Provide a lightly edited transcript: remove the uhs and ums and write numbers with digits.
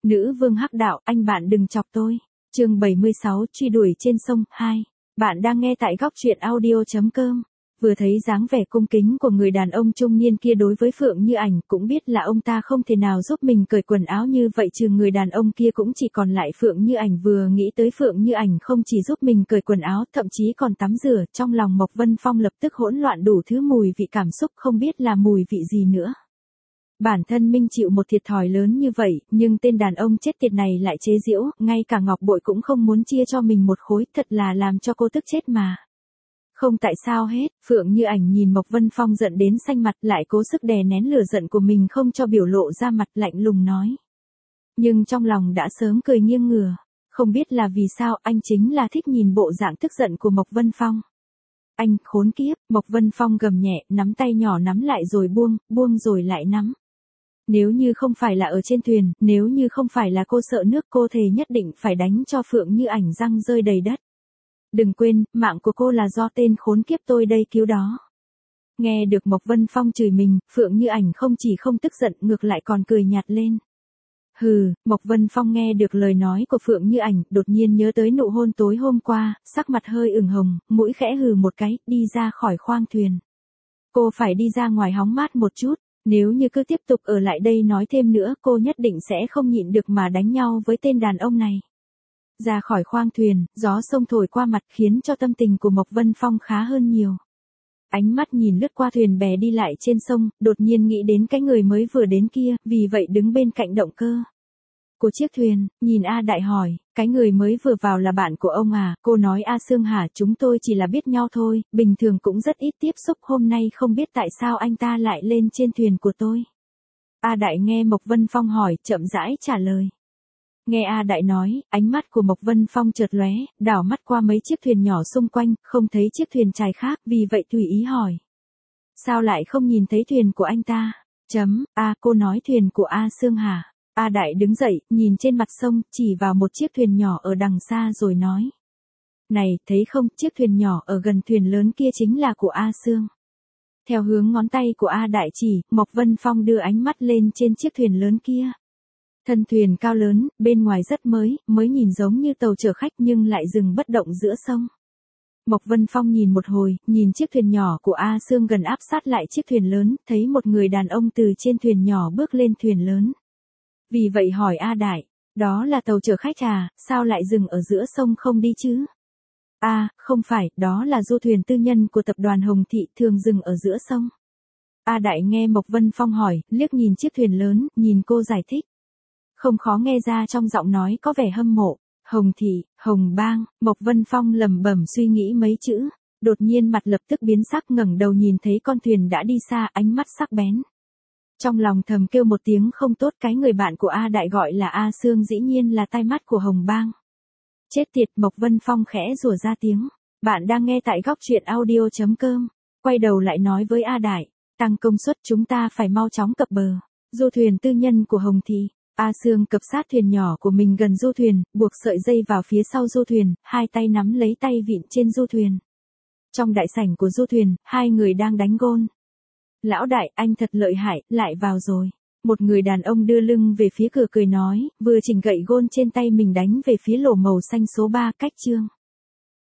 Nữ vương hắc đạo, anh bạn đừng chọc tôi. Chương 76, truy đuổi trên sông 2. Bạn đang nghe tại góc truyện audio.com. Vừa thấy dáng vẻ cung kính của người đàn ông trung niên kia đối với Phượng Như Ảnh, cũng biết là ông ta không thể nào giúp mình cởi quần áo như vậy, trừ người đàn ông kia cũng chỉ còn lại Phượng Như Ảnh. Vừa nghĩ tới Phượng Như Ảnh không chỉ giúp mình cởi quần áo, thậm chí còn tắm rửa, trong lòng Mộc Vân Phong lập tức hỗn loạn đủ thứ mùi vị cảm xúc, không biết là mùi vị gì nữa. Bản thân Minh chịu một thiệt thòi lớn như vậy, nhưng tên đàn ông chết tiệt này lại chế giễu, ngay cả ngọc bội cũng không muốn chia cho mình một khối, thật là làm cho cô tức chết mà. Không tại sao hết, Phượng Như Ảnh nhìn Mộc Vân Phong giận đến xanh mặt, lại cố sức đè nén lửa giận của mình không cho biểu lộ ra mặt, lạnh lùng nói. Nhưng trong lòng đã sớm cười nghiêng ngửa, không biết là vì sao anh chính là thích nhìn bộ dạng tức giận của Mộc Vân Phong. Anh khốn kiếp, Mộc Vân Phong gầm nhẹ, nắm tay nhỏ nắm lại rồi buông rồi lại nắm. Nếu như không phải là ở trên thuyền, nếu như không phải là cô sợ nước, cô thề nhất định phải đánh cho Phượng Như Ảnh răng rơi đầy đất. Đừng quên, mạng của cô là do tên khốn kiếp tôi đây cứu đó. Nghe được Mộc Vân Phong chửi mình, Phượng Như Ảnh không chỉ không tức giận, ngược lại còn cười nhạt lên. Hừ, Mộc Vân Phong nghe được lời nói của Phượng Như Ảnh, đột nhiên nhớ tới nụ hôn tối hôm qua, sắc mặt hơi ửng hồng, mũi khẽ hừ một cái, đi ra khỏi khoang thuyền. Cô phải đi ra ngoài hóng mát một chút. Nếu như cứ tiếp tục ở lại đây nói thêm nữa, cô nhất định sẽ không nhịn được mà đánh nhau với tên đàn ông này. Ra khỏi khoang thuyền, gió sông thổi qua mặt khiến cho tâm tình của Mộc Vân Phong khá hơn nhiều. Ánh mắt nhìn lướt qua thuyền bè đi lại trên sông, đột nhiên nghĩ đến cái người mới vừa đến kia, vì vậy đứng bên cạnh động cơ của chiếc thuyền, nhìn A Đại hỏi, cái người mới vừa vào là bạn của ông à? Cô nói A Sương hả? Chúng tôi chỉ là biết nhau thôi, bình thường cũng rất ít tiếp xúc, hôm nay không biết tại sao anh ta lại lên trên thuyền của tôi. A Đại nghe Mộc Vân Phong hỏi, chậm rãi trả lời. Nghe A Đại nói, ánh mắt của Mộc Vân Phong chợt lóe, đảo mắt qua mấy chiếc thuyền nhỏ xung quanh, không thấy chiếc thuyền chài khác, vì vậy tùy ý hỏi. Sao lại không nhìn thấy thuyền của anh ta? Cô nói thuyền của A Sương hả? A Đại đứng dậy, nhìn trên mặt sông, chỉ vào một chiếc thuyền nhỏ ở đằng xa rồi nói. Này, thấy không, chiếc thuyền nhỏ ở gần thuyền lớn kia chính là của A Sương. Theo hướng ngón tay của A Đại chỉ, Mộc Vân Phong đưa ánh mắt lên trên chiếc thuyền lớn kia. Thân thuyền cao lớn, bên ngoài rất mới nhìn giống như tàu chở khách nhưng lại dừng bất động giữa sông. Mộc Vân Phong nhìn một hồi, nhìn chiếc thuyền nhỏ của A Sương gần áp sát lại chiếc thuyền lớn, thấy một người đàn ông từ trên thuyền nhỏ bước lên thuyền lớn. Vì vậy hỏi A Đại, đó là tàu chở khách à, sao lại dừng ở giữa sông không đi chứ? Không phải, đó là du thuyền tư nhân của tập đoàn Hồng Thị, thường dừng ở giữa sông. A Đại nghe Mộc Vân Phong hỏi, liếc nhìn chiếc thuyền lớn, nhìn cô giải thích. Không khó nghe ra trong giọng nói có vẻ hâm mộ. Hồng Thị, Hồng Bang, Mộc Vân Phong lẩm bẩm suy nghĩ mấy chữ, đột nhiên mặt lập tức biến sắc, ngẩng đầu nhìn thấy con thuyền đã đi xa, ánh mắt sắc bén. Trong lòng thầm kêu một tiếng không tốt, cái người bạn của A Đại gọi là A Sương dĩ nhiên là tai mắt của Hồng Bang. Chết tiệt, Mộc Vân Phong khẽ rủa ra tiếng. Bạn đang nghe tại góc truyện audio.com. Quay đầu lại nói với A Đại, tăng công suất, chúng ta phải mau chóng cập bờ. Du thuyền tư nhân của Hồng Thị. A Sương cập sát thuyền nhỏ của mình gần du thuyền, buộc sợi dây vào phía sau du thuyền, hai tay nắm lấy tay vịn trên du thuyền. Trong đại sảnh của du thuyền, hai người đang đánh gôn. Lão Đại, anh thật lợi hại, lại vào rồi. Một người đàn ông đưa lưng về phía cửa cười nói, vừa chỉnh gậy gôn trên tay mình đánh về phía lỗ màu xanh số 3 cách chương.